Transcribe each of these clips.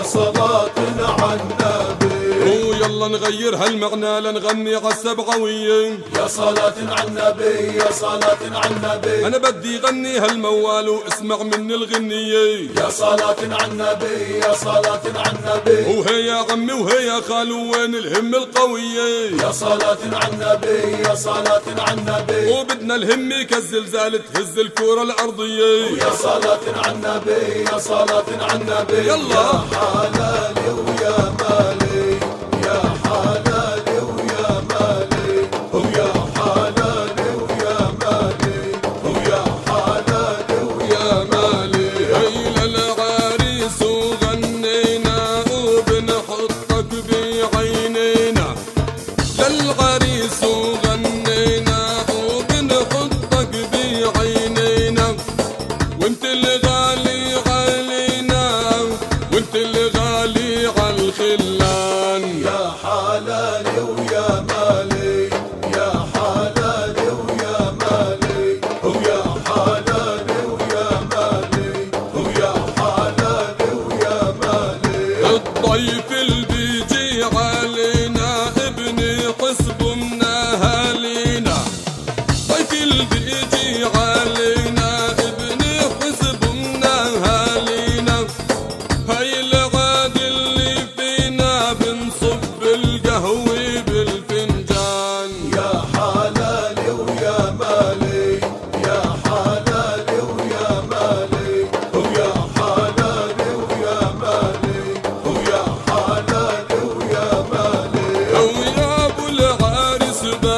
صلاة على النبي. ويلا نغير هالمعنى لنغني عالسبعوية. يا صلاة على النبي يا صلاة على النبي. أنا بدي غني هالموال واسمع مني الغنية. يا صلاة على النبي يا صلاة على النبي. وهي يا عمي وهي يا خالو وين الهم القوية. يا صلاة على النبي يا صلاة على النبي. وبدنا الهم كالزلزال تهز الكرة الأرضية. ويا صلاة على النبي يا صلاة على النبي. يلا يا حلالي ويا مالي يا حلالي ويا مالي ويا حلالي ويا مالي ويا حلالي ويا مالي. هيلا العريس وغنينا وبنحطك بعينينا. للعريس وغنينا وبنحطك بعينينا. وانت الغالي علينا وانت الغالي عالخلان. يا حلالي ويا مالي يا حلالي ويا مالي ويا حلالي ويا مالي ويا حلالي ويا مالي. الضيف اللي بيجي علينا ابني حسب من اهالينا. ضيف اللي بيجي علينا ابني حسب من اهالينا. هاي العاد اللي فينا بنصب القهوة بالفنجان. يا حلالي ويا مالي يا حلالي ويا مالي ويا حلالي ويا مالي ويا حلالي ويا مالي. ويا ابو العريس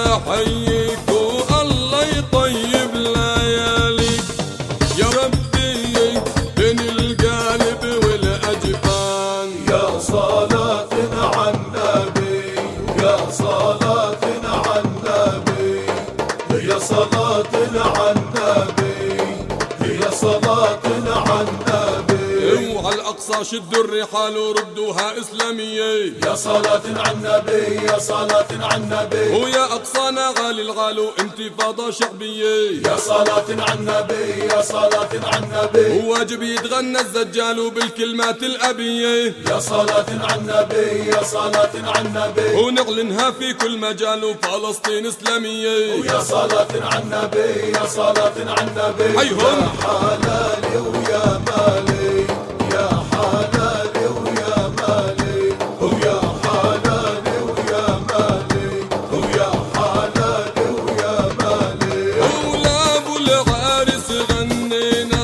بحييك والله يطيب لياليك. يا ربي بين القلب والاجفان. يا صلاة على النبي يا صلاة على النبي. يا صلاة على النبي يا صلاة على النبي. وعلى الاقصى شدوا الرحال وردوها اسلاميه. يا صلاة على النبي يا صلاة على النبي. ويا اقصانا غالي الغالو انتفاضه شعبيه. يا صلاة على النبي يا صلاة على النبي. وواجب يتغنى الزجال بالكلمات الابيه. يا صلاة على النبي يا صلاة على النبي. ونعلنها في كل مجال وفلسطين اسلاميه. ويا صلاة على النبي يا صلاة على النبي. حيهم. يا حلالي ويا مالي يا حلالي ويا مالي ويا حلالي ويا مالي ويا حلالي ويا مالي. ولا ابو العريس غنينا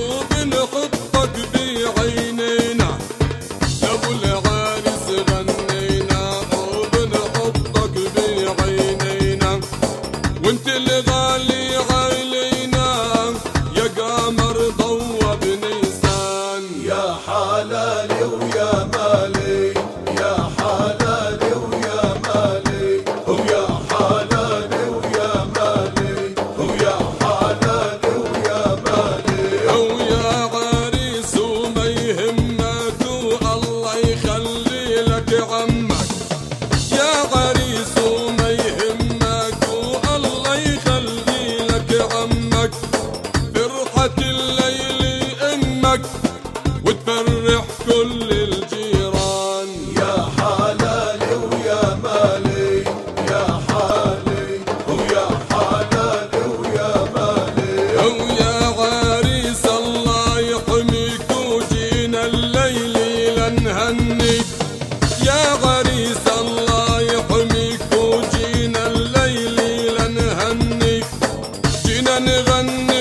وبنحطك بعينينا. ابو العريس غنينا وبنحطك بعينينا. وانت الغالي علينا يا قمر ضوى بنيسان. يا حلالي ويا مالي يا حلالي ويا مالي ويا حلالي ويا مالي ويا حلالي ويا مالي. ويا عريس وما يهمك والله يخلي لك عمك. يا عريس وما يهمك والله يخلي لك عمك. فرحة الليل امك وتفرح كل الجيران. يا حلالي ويا مالي يا حالي ويا حلالي ويا مالي. ويا عريس الله يحميك وجينا الليل لنهنيك. يا عريس الله يحميك وجينا الليل لنهنيك. جينا نغني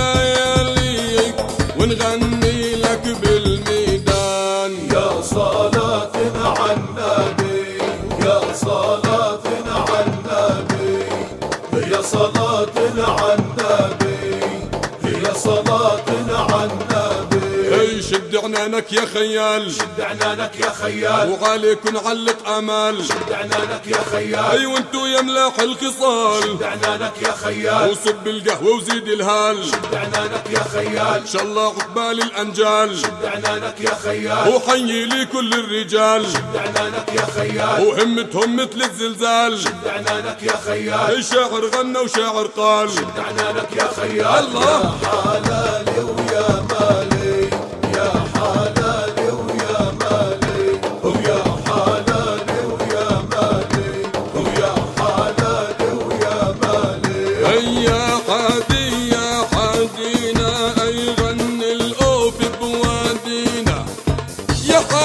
بلياليك ونغني لك بالميدان. يا صلاة على النبي يا صلاة على النبي. يا صلاة على النبي يا صلاة على النبي. هي شد عنانك يا خيال. شد عنانك يا خيال وعليك نعلق امال. شد عنانك يا خيال. اي وانتو يا ملاح الخصال. شد عنانك يا خيال وصب القهوة وزيد الهال. شد عنانك يا خيال. ان شاء الله عقبال الانجال. شد عنانك يا خيال. وحيي لي كل الرجال. شد عنانك يا خيال. وهمتهم مثل الزلزال. شد عنانك يا خيال. شاعر غنى وشاعر قال. شد عنانك يا خيال. الله. يا حلالي ويا مالي يا حلالي ويا مالي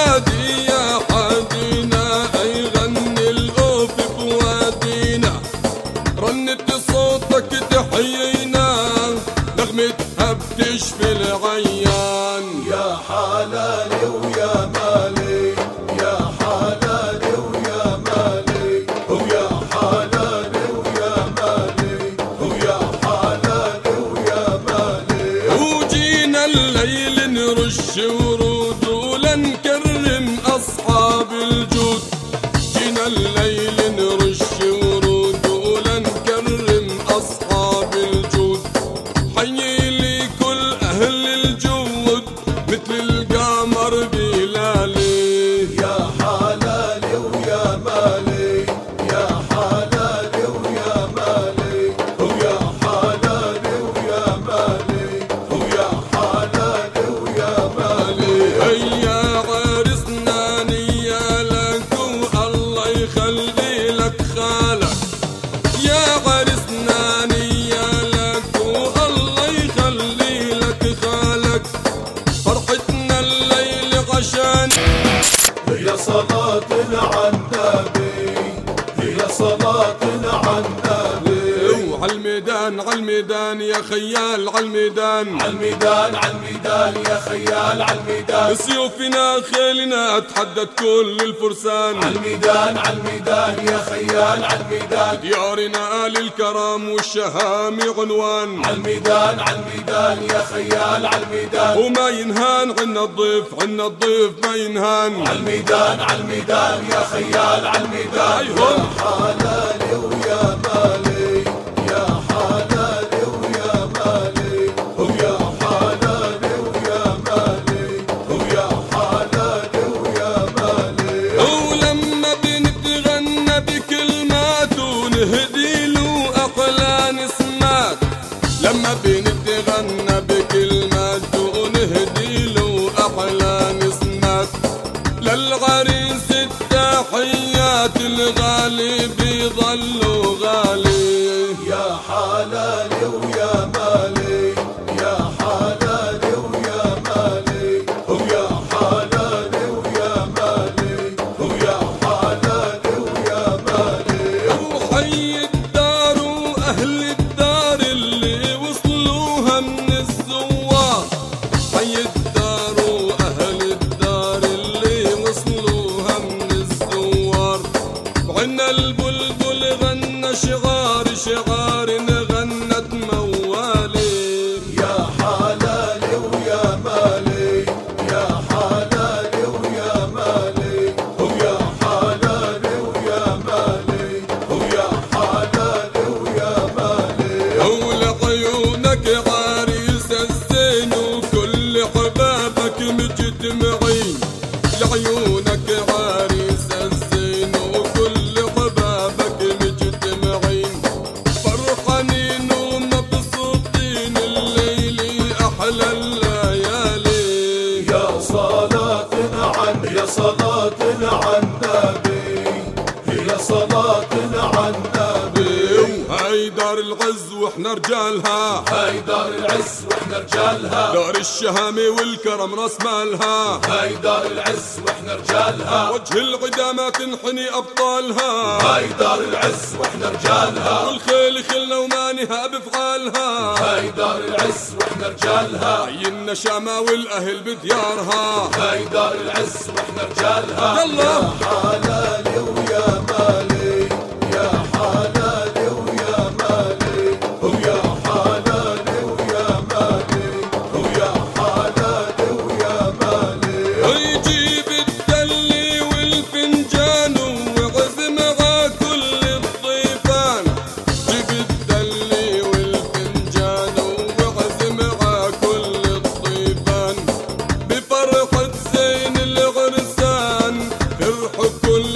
حادي يا حادينا أي غني الأوف بوادينا، رنت صوتك تحيينا نغمتها بتشفي العيان. يا حلالي ويا مالي، يا حلالي ويا مالي، ويا حلالي ويا مالي، ويا حلالي ويا مالي. وجينا الليل نرش ورود ولنكرم أصحاب الجود، جينا الليل نرش ورود ولنكرم أصحاب الجود، حيي لي كل أهل الجود مثل القمر بلالي. يا حلالي ويا مالي، يا حلالي ويا مالي، ويا حلالي ويا مالي، ويا حلالي ويا مالي. هيا عرسنا نيالك والله يخلي لك خالك، يا عرسنا نيالك والله يخلي لك خالك، فرحتنا الليل عشان هي صلاة على النبي، هي صلاة على النبي. عالميدان عالميدان يا خيال عالميدان، عالميدان عالميدان يا خيال عالميدان، سيوفنا خيلنا اتحدت كل الفرسان. عالميدان عالميدان يا خيال عالميدان، ديارنا آل الكرم والشهام عنوان. عالميدان عالميدان يا خيال عالميدان، وما ينهان عنا الضيف عنا الضيف ما ينهان. عالميدان عالميدان يا خيال عالميدان. يا حلالي ويا مالي، يا حلالي ويا مالي، ويا حلالي ويا مالي، ويا حلالي ويا مالي. ولما بنتغنى بكلمات ونهدي له أحلى نسمات، لما بنتغنى بكلمات ونهدي له أحلى نسمات، للعريس التحيات الغالي بيضلوا غالي. يا حلالي ويا مالي، يا حلالي ويا مالي، ويا حلالي ويا مالي، ويا حلالي ويا مالي. وحي الدار وأهل الدار اللي وصلوها من الزوار، حي الدار وأهل الدار اللي وصلوها من الزوار، وعنا البلبل غنى شغار شغار غنت موالي. يا حلالي ويا مالي، يا حلالي ويا مالي، ويا حلالي ويا مالي، ويا حلالي ويا مالي. ولعيونك عريس الزين وكل حبابك مجتمعين، لعيونك عريس الزين وكل حبابك مجتمعين، فرحانين ومبسوطين الليل أحلى الليالي. يا صلاة يا صلاة على النبي، هي صلاة على النبي. هاي دار العز واحنا رجالها، هاي دار العز واحنا رجالها، دار الشهامة والكرم راس مالها، هاي دار العز واحنا رجالها، وجه العدا ما تنحني أبطالها، هاي دار العز واحنا رجالها، والخيل خلنا ومانها بفعالها، هاي دار العز واحنا رجالها، هي النشامة والأهل بديارها، هاي دار العز واحنا رجالها. يلا. يا حلالي ويا مالي، يا حلالي ويا مالي، ويا حلالي ويا مالي، ويا حلالي ويا مالي. يجيب الدلي والفنجان وعزم مع كل الضيفان، جيب الدلي والفنجان وعزم مع كل الضيفان، بفرحة زين العرسان فرحوا كل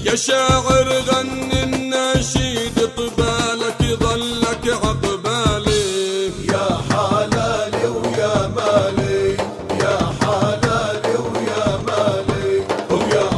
يا شاعر غني النشيد طبالك ظلك عقبالي يا حلالي ويا مالي يا حلالي ويا مالي ويا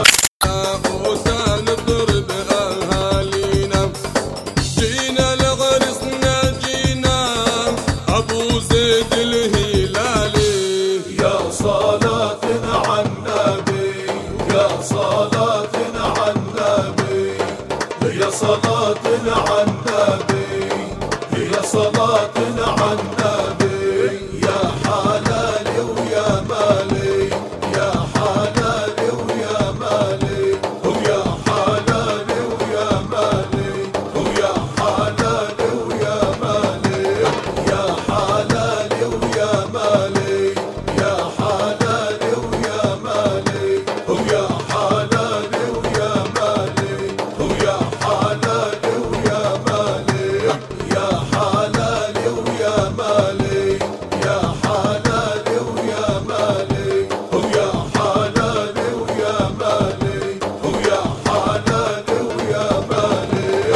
حلالي نضرب أهالينا جينا لعرسنا جينا أبو زيد الهلالي يا صلاة على النبي يا صلاة على النبي يا صلاة على النبي يا صلاة على النبي يا حلالي ويا مالي يا حلالي ويا مالي ويا حلالي ويا مالي ويا حلالي ويا مالي يا حلالي ويا مالي يا حلالي ويا مالي ويا حلالي ويا مالي ويا حلالي ويا مالي يا حلالي ويا مالي يا حلالي ويا مالي ويا حلالي ويا مالي ويا حلالي ويا مالي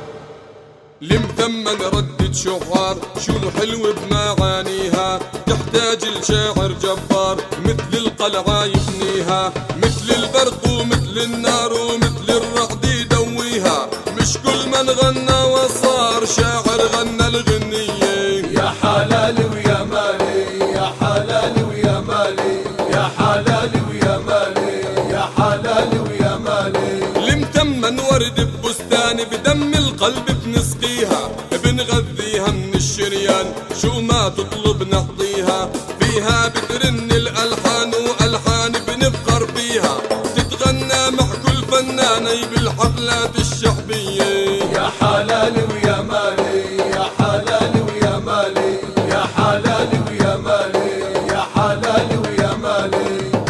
لمثمن ردة شعار شو حلو بمعانيها تحتاج الشاعر جبار مثل القلعة يبنيها مثل البرق ومثل النار ومثل الرعد يدويها مش كل من غنى وصار شاعر غنى الغنية يا حلالي ويا مالي يا حلالي ويا مالي يا حلالي ويا مالي يا حلالي ويا مالي لمثمن ورد ببستان بدم القلب بنسقيها بنغذيها من الشريان شو ما تطلب نعطيها فيها بترن الألحان وألحان بنفخر فيها تتغنى مع كل فنانة بالحفلات الشعبية يا حلالي ويا مالي يا حلالي ويا مالي يا حلالي ويا مالي يا حلالي ويا مالي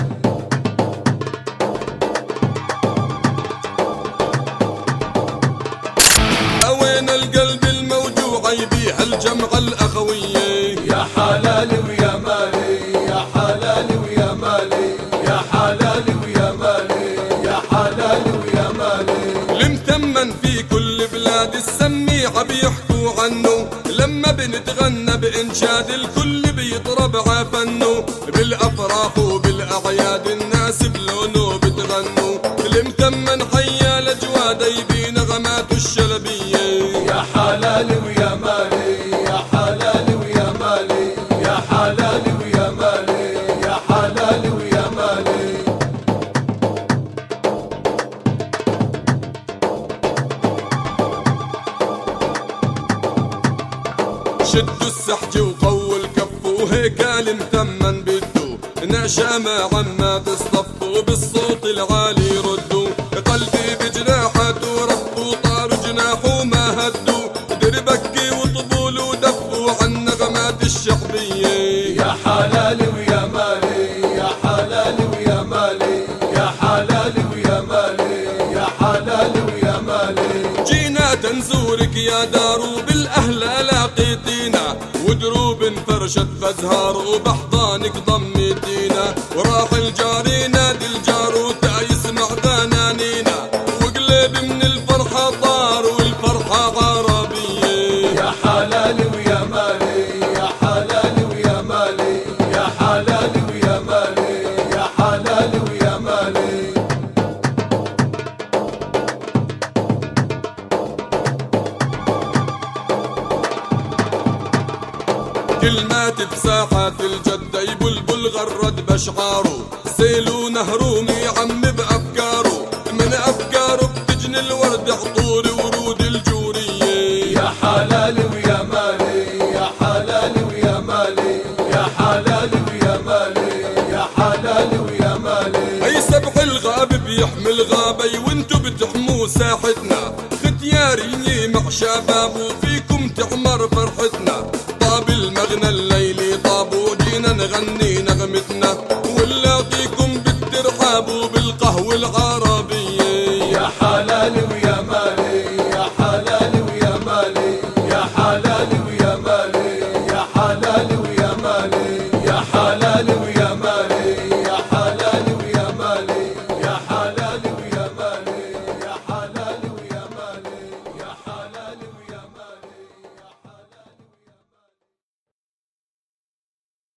وين القلب الموجوع يبيع الجمعة الأخوية يا حلالي ويا مالي يا حلالي ويا مالي يا حلالي ويا مالي يا حلالي ويا مالي لمثمن في كل بلاد السميعة بيحكوا عنه لما بنتغنى بإنشاد الكل بيضرب عفنه بالأفراح وبالأعياد الناس بلونه بتغنوا لمثمن حيا الأجواد يبي نغماته الشلبية يا حلالي ويا مالي يا حلالي ويا مالي يا حلالي ويا مالي يا حلالي ويا مالي شدوا السحج وقووا الكف وهيك المثمن بدو نعشى مع عما تصطفوا بالصوت العالي ردوا قلبي بجناحاته رفوا طار جناحه ما هدوا دربكي وطبول ودفوا عن نغمات الشعبية يا حلالي ويا مالي يا حلالي ويا مالي يا حلالي ويا مالي يا حلالي ويا مالي جينا تنزورك يا دار وبالأهل لاقيتينا ودروب انفرشت بازهار وبحضانك ضميتينا وراح الجاري نادي الجار وتايس مع دنانينا وقلب من الفرحة طار والفرحة عربية يا حلالي ويا مالي يا حلالي ويا مالي يا حلالي ويا مالي يا حلالي ويا مالي كلمات بساحات الجدة يبلبل غرد بأشعاره سيل ونهرومي عم بأفكاره من أفكاره بتجني الورد عطور ورود الجورية يا حلالي ويا مالي يا حلالي ويا مالي يا حلالي ويا مالي يا حلالي ويا مالي أي سبح الغاب بيحمل غابي وانتو بتحموا ساحتنا ختياري مع شباب وفيكم تعمر فرحتنا طاب المغنى الليلي طاب وجينا نغني